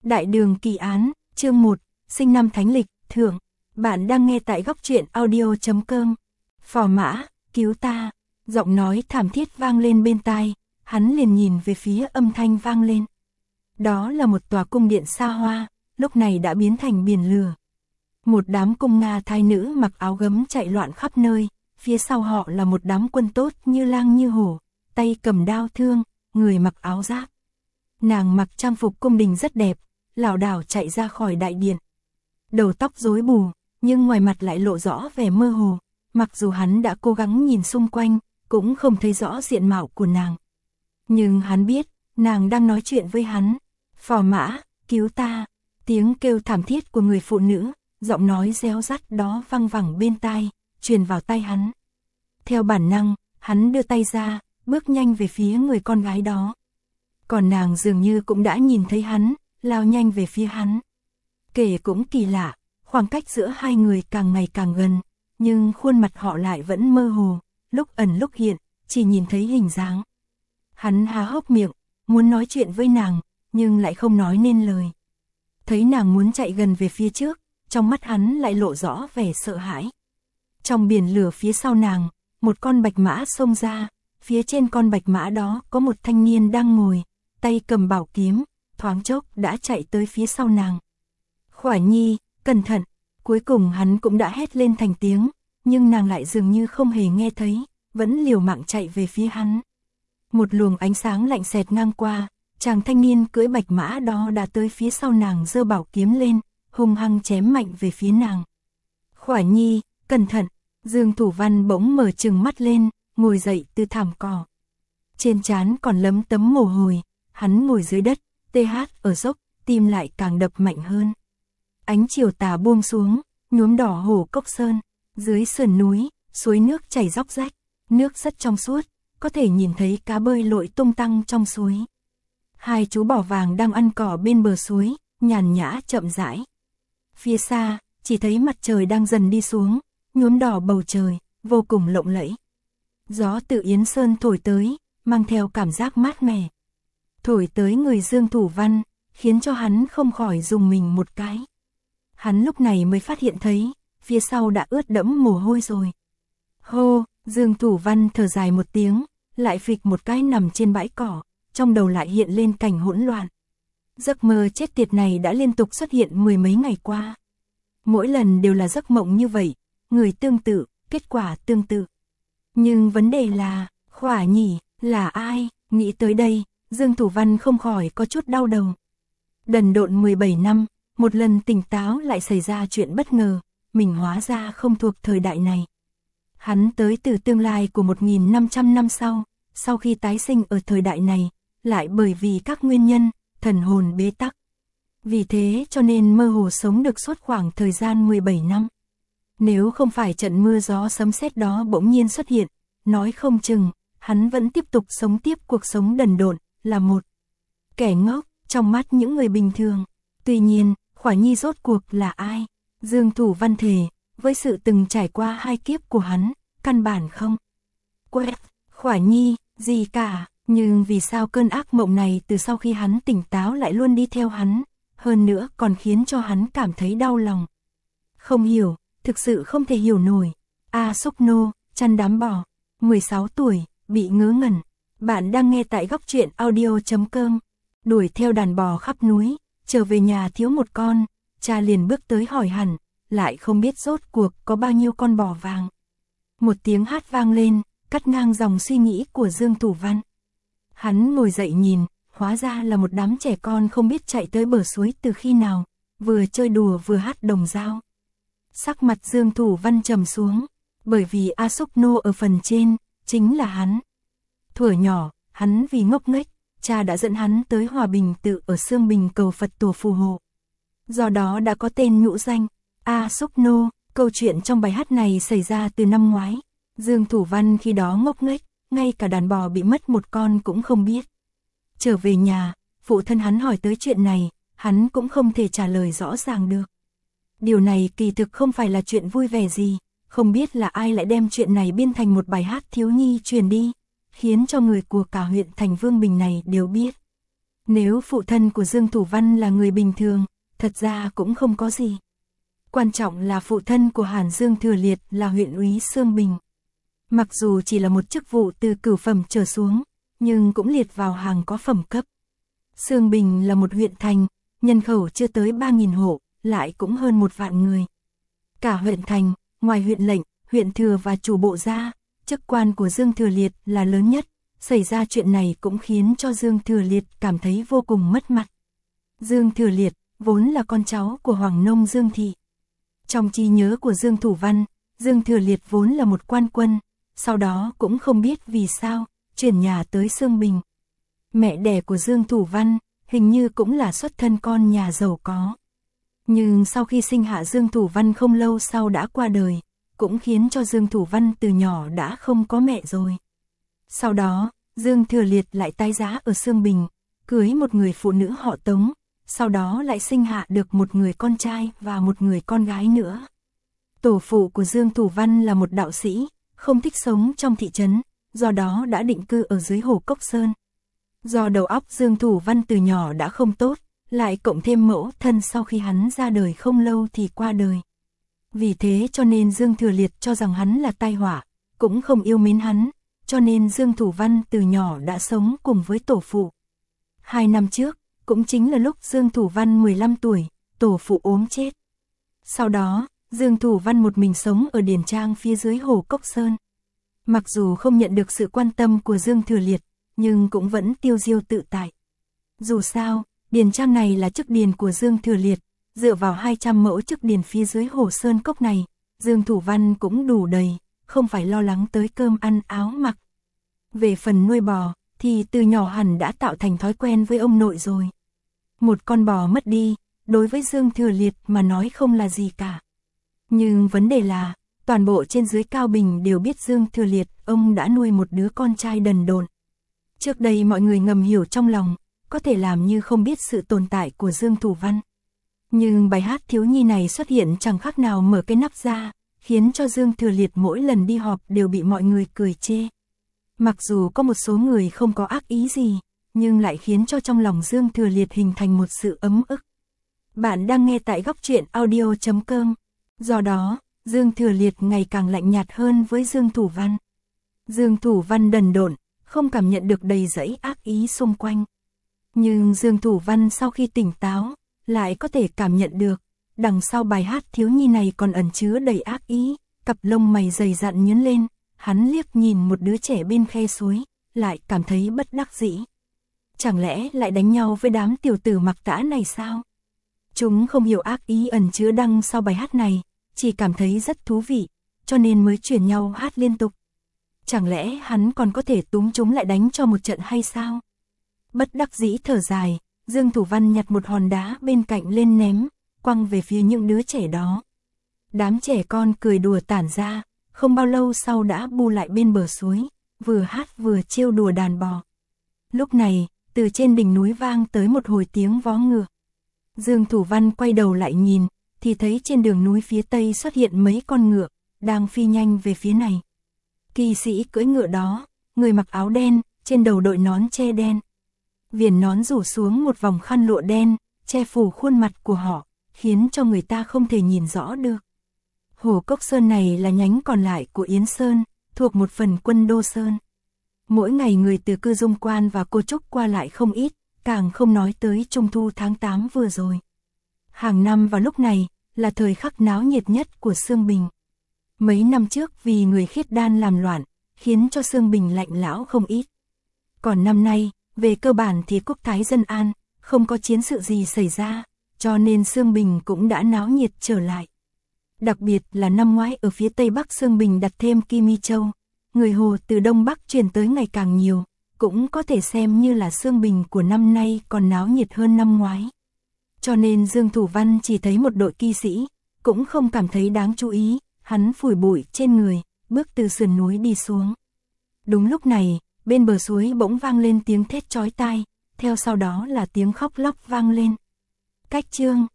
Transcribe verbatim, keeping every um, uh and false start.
Đại đường kỳ án, chương một, sinh năm thánh lịch, thượng. Bạn đang nghe tại góc truyện audio chấm com. Phò Mã, cứu ta. Giọng nói thảm thiết vang lên bên tai, hắn liền nhìn về phía âm thanh vang lên. Đó là một tòa cung điện xa hoa, lúc này đã biến thành biển lửa. Một đám cung Nga thái nữ mặc áo gấm chạy loạn khắp nơi, phía sau họ là một đám quân tốt như lang như hổ, tay cầm đao thương, người mặc áo giáp. Nàng mặc trang phục cung đình rất đẹp, lảo đảo chạy ra khỏi đại điện. Đầu tóc rối bù, nhưng ngoài mặt lại lộ rõ vẻ mơ hồ, mặc dù hắn đã cố gắng nhìn xung quanh, cũng không thấy rõ diện mạo của nàng. Nhưng hắn biết, nàng đang nói chuyện với hắn. Phò Mã, cứu ta. Tiếng kêu thảm thiết của người phụ nữ, giọng nói réo rắt đó văng vẳng bên tai, truyền vào tai hắn. Theo bản năng, hắn đưa tay ra, bước nhanh về phía người con gái đó. Còn nàng dường như cũng đã nhìn thấy hắn, lao nhanh về phía hắn. Kể cũng kỳ lạ, khoảng cách giữa hai người càng ngày càng gần, nhưng khuôn mặt họ lại vẫn mơ hồ, lúc ẩn lúc hiện, chỉ nhìn thấy hình dáng. Hắn há hốc miệng, muốn nói chuyện với nàng, nhưng lại không nói nên lời. Thấy nàng muốn chạy gần về phía trước, trong mắt hắn lại lộ rõ vẻ sợ hãi. Trong biển lửa phía sau nàng, một con bạch mã xông ra, phía trên con bạch mã đó có một thanh niên đang ngồi, tay cầm bảo kiếm, thoáng chốc đã chạy tới phía sau nàng. Khỏa Nhi, cẩn thận, cuối cùng hắn cũng đã hét lên thành tiếng, nhưng nàng lại dường như không hề nghe thấy, vẫn liều mạng chạy về phía hắn. Một luồng ánh sáng lạnh xẹt ngang qua, chàng thanh niên cưỡi bạch mã đó đã tới phía sau nàng giơ bảo kiếm lên, hung hăng chém mạnh về phía nàng. Khỏa Nhi, cẩn thận, Dương Thủ Văn bỗng mở trừng mắt lên, ngồi dậy từ thảm cỏ. Trên trán còn lấm tấm mồ hôi, hắn ngồi dưới đất, tê hát ở dốc, tim lại càng đập mạnh hơn. Ánh chiều tà buông xuống, nhuốm đỏ hồ Cốc Sơn, dưới sườn núi, suối nước chảy róc rách, nước rất trong suốt, có thể nhìn thấy cá bơi lội tung tăng trong suối. Hai chú bò vàng đang ăn cỏ bên bờ suối, nhàn nhã chậm rãi. Phía xa, chỉ thấy mặt trời đang dần đi xuống, nhuốm đỏ bầu trời, vô cùng lộng lẫy. Gió từ Yến Sơn thổi tới, mang theo cảm giác mát mẻ. Thổi tới người Dương Thủ Văn, khiến cho hắn không khỏi rùng mình một cái. Hắn lúc này mới phát hiện thấy, phía sau đã ướt đẫm mồ hôi rồi. Hô, Dương Thủ Văn thở dài một tiếng, lại phịch một cái nằm trên bãi cỏ, trong đầu lại hiện lên cảnh hỗn loạn. Giấc mơ chết tiệt này đã liên tục xuất hiện mười mấy ngày qua. Mỗi lần đều là giấc mộng như vậy, người tương tự, kết quả tương tự. Nhưng vấn đề là, Khỏa Nhi, là ai? Nghĩ tới đây, Dương Thủ Văn không khỏi có chút đau đầu. Đần độn mười bảy năm, một lần tỉnh táo lại xảy ra chuyện bất ngờ, mình hóa ra không thuộc thời đại này. Hắn tới từ tương lai của một nghìn năm trăm năm sau, sau khi tái sinh ở thời đại này, lại bởi vì các nguyên nhân, thần hồn bế tắc. Vì thế cho nên mơ hồ sống được suốt khoảng thời gian mười bảy năm. Nếu không phải trận mưa gió sấm sét đó bỗng nhiên xuất hiện, nói không chừng, hắn vẫn tiếp tục sống tiếp cuộc sống đần độn, là một kẻ ngốc trong mắt những người bình thường. Tuy nhiên, Khỏa Nhi rốt cuộc là ai? Dương Thủ Văn thề, với sự từng trải qua hai kiếp của hắn, căn bản không quét Khỏa Nhi gì cả. Nhưng vì sao cơn ác mộng này từ sau khi hắn tỉnh táo lại luôn đi theo hắn, hơn nữa còn khiến cho hắn cảm thấy đau lòng. Không hiểu, thực sự không thể hiểu nổi. A Súc Nô, chăn đám bò, mười sáu tuổi, bị ngớ ngẩn. Bạn đang nghe tại góc truyện audio chấm com. Đuổi theo đàn bò khắp núi, trở về nhà thiếu một con, cha liền bước tới hỏi hẳn, lại không biết rốt cuộc có bao nhiêu con bò vàng. Một tiếng hát vang lên, cắt ngang dòng suy nghĩ của Dương Thủ Văn. Hắn ngồi dậy nhìn, hóa ra là một đám trẻ con không biết chạy tới bờ suối từ khi nào, vừa chơi đùa vừa hát đồng dao. Sắc mặt Dương Thủ Văn trầm xuống, bởi vì A Súc Nô ở phần trên, chính là hắn. Thuở nhỏ, hắn vì ngốc nghếch, cha đã dẫn hắn tới Hòa Bình Tự ở Sương Bình cầu Phật tổ phù hộ. Do đó đã có tên nhũ danh, A Súc Nô. Câu chuyện trong bài hát này xảy ra từ năm ngoái. Dương Thủ Văn khi đó ngốc nghếch, ngay cả đàn bò bị mất một con cũng không biết. Trở về nhà, phụ thân hắn hỏi tới chuyện này, hắn cũng không thể trả lời rõ ràng được. Điều này kỳ thực không phải là chuyện vui vẻ gì, không biết là ai lại đem chuyện này biên thành một bài hát thiếu nhi truyền đi, khiến cho người của cả huyện thành Vương Bình này đều biết. Nếu phụ thân của Dương Thủ Văn là người bình thường, thật ra cũng không có gì. Quan trọng là phụ thân của Hàn Dương Thừa Liệt là huyện úy Xương Bình. Mặc dù chỉ là một chức vụ từ cửu phẩm trở xuống, nhưng cũng liệt vào hàng có phẩm cấp. Xương Bình là một huyện thành, nhân khẩu chưa tới ba nghìn hộ, lại cũng hơn một vạn người. Cả huyện thành, ngoài huyện lệnh, huyện thừa và chủ bộ ra, chức quan của Dương Thừa Liệt là lớn nhất. Xảy ra chuyện này cũng khiến cho Dương Thừa Liệt cảm thấy vô cùng mất mặt. Dương Thừa Liệt vốn là con cháu của Hoàng nông Dương Thị. Trong trí nhớ của Dương Thủ Văn, Dương Thừa Liệt vốn là một quan quân, sau đó cũng không biết vì sao, chuyển nhà tới Xương Bình. Mẹ đẻ của Dương Thủ Văn, hình như cũng là xuất thân con nhà giàu có. Nhưng sau khi sinh hạ Dương Thủ Văn không lâu sau đã qua đời, cũng khiến cho Dương Thủ Văn từ nhỏ đã không có mẹ rồi. Sau đó, Dương Thừa Liệt lại tái giá ở Xương Bình, cưới một người phụ nữ họ Tống, sau đó lại sinh hạ được một người con trai và một người con gái nữa. Tổ phụ của Dương Thủ Văn là một đạo sĩ, không thích sống trong thị trấn, do đó đã định cư ở dưới Hồ Cốc Sơn. Do đầu óc Dương Thủ Văn từ nhỏ đã không tốt, lại cộng thêm mẫu thân sau khi hắn ra đời không lâu thì qua đời. Vì thế cho nên Dương Thừa Liệt cho rằng hắn là tai họa, cũng không yêu mến hắn, cho nên Dương Thủ Văn từ nhỏ đã sống cùng với tổ phụ. Hai năm trước, cũng chính là lúc Dương Thủ Văn mười lăm tuổi, tổ phụ ốm chết. Sau đó, Dương Thủ Văn một mình sống ở điền trang phía dưới Hồ Cốc Sơn. Mặc dù không nhận được sự quan tâm của Dương Thừa Liệt, nhưng cũng vẫn tiêu diêu tự tại. Dù sao, điền trang này là chức điền của Dương Thừa Liệt, dựa vào hai trăm mẫu chức điền phía dưới Hồ Sơn Cốc này, Dương Thủ Văn cũng đủ đầy, không phải lo lắng tới cơm ăn áo mặc. Về phần nuôi bò, thì từ nhỏ hẳn đã tạo thành thói quen với ông nội rồi. Một con bò mất đi, đối với Dương Thừa Liệt mà nói không là gì cả. Nhưng vấn đề là, toàn bộ trên dưới Cao Bình đều biết Dương Thừa Liệt, ông đã nuôi một đứa con trai đần độn. Trước đây mọi người ngầm hiểu trong lòng, có thể làm như không biết sự tồn tại của Dương Thủ Văn. Nhưng bài hát thiếu nhi này xuất hiện chẳng khác nào mở cái nắp ra, khiến cho Dương Thừa Liệt mỗi lần đi họp đều bị mọi người cười chê. Mặc dù có một số người không có ác ý gì, nhưng lại khiến cho trong lòng Dương Thừa Liệt hình thành một sự ấm ức. Bạn đang nghe tại góc truyện audio chấm com. Do đó, Dương Thừa Liệt ngày càng lạnh nhạt hơn với Dương Thủ Văn. Dương Thủ Văn đần độn, không cảm nhận được đầy dẫy ác ý xung quanh. Nhưng Dương Thủ Văn sau khi tỉnh táo, lại có thể cảm nhận được, đằng sau bài hát thiếu nhi này còn ẩn chứa đầy ác ý, cặp lông mày dày dặn nhướng lên, hắn liếc nhìn một đứa trẻ bên khe suối, lại cảm thấy bất đắc dĩ. Chẳng lẽ lại đánh nhau với đám tiểu tử mặc tã này sao? Chúng không hiểu ác ý ẩn chứa đằng sau bài hát này, chỉ cảm thấy rất thú vị, cho nên mới chuyển nhau hát liên tục. Chẳng lẽ hắn còn có thể túm chúng lại đánh cho một trận hay sao? Bất đắc dĩ thở dài, Dương Thủ Văn nhặt một hòn đá bên cạnh lên ném, quăng về phía những đứa trẻ đó. Đám trẻ con cười đùa tản ra, không bao lâu sau đã bu lại bên bờ suối, vừa hát vừa trêu đùa đàn bò. Lúc này, từ trên đỉnh núi vang tới một hồi tiếng vó ngựa. Dương Thủ Văn quay đầu lại nhìn, thì thấy trên đường núi phía tây xuất hiện mấy con ngựa, đang phi nhanh về phía này. Kỳ sĩ cưỡi ngựa đó, người mặc áo đen, trên đầu đội nón che đen. Viền nón rủ xuống một vòng khăn lụa đen, che phủ khuôn mặt của họ, khiến cho người ta không thể nhìn rõ được. Hồ Cốc Sơn này là nhánh còn lại của Yến Sơn, thuộc một phần Quân Đô Sơn. Mỗi ngày người từ Cư Dung Quan và Cô Trúc qua lại không ít, càng không nói tới Trung thu tháng tám vừa rồi. Hàng năm vào lúc này, là thời khắc náo nhiệt nhất của Xương Bình. Mấy năm trước vì người khiết đan làm loạn, khiến cho Xương Bình lạnh lẽo không ít. Còn năm nay, về cơ bản thì quốc thái dân an, không có chiến sự gì xảy ra, cho nên Xương Bình cũng đã náo nhiệt trở lại. Đặc biệt là năm ngoái ở phía tây bắc Xương Bình đặt thêm Kim Mi Châu, người Hồ từ đông bắc truyền tới ngày càng nhiều, cũng có thể xem như là Xương Bình của năm nay còn náo nhiệt hơn năm ngoái. Cho nên Dương Thủ Văn chỉ thấy một đội kỵ sĩ, cũng không cảm thấy đáng chú ý, hắn phủi bụi trên người, bước từ sườn núi đi xuống. Đúng lúc này, bên bờ suối bỗng vang lên tiếng thét chói tai, theo sau đó là tiếng khóc lóc vang lên. Cách chương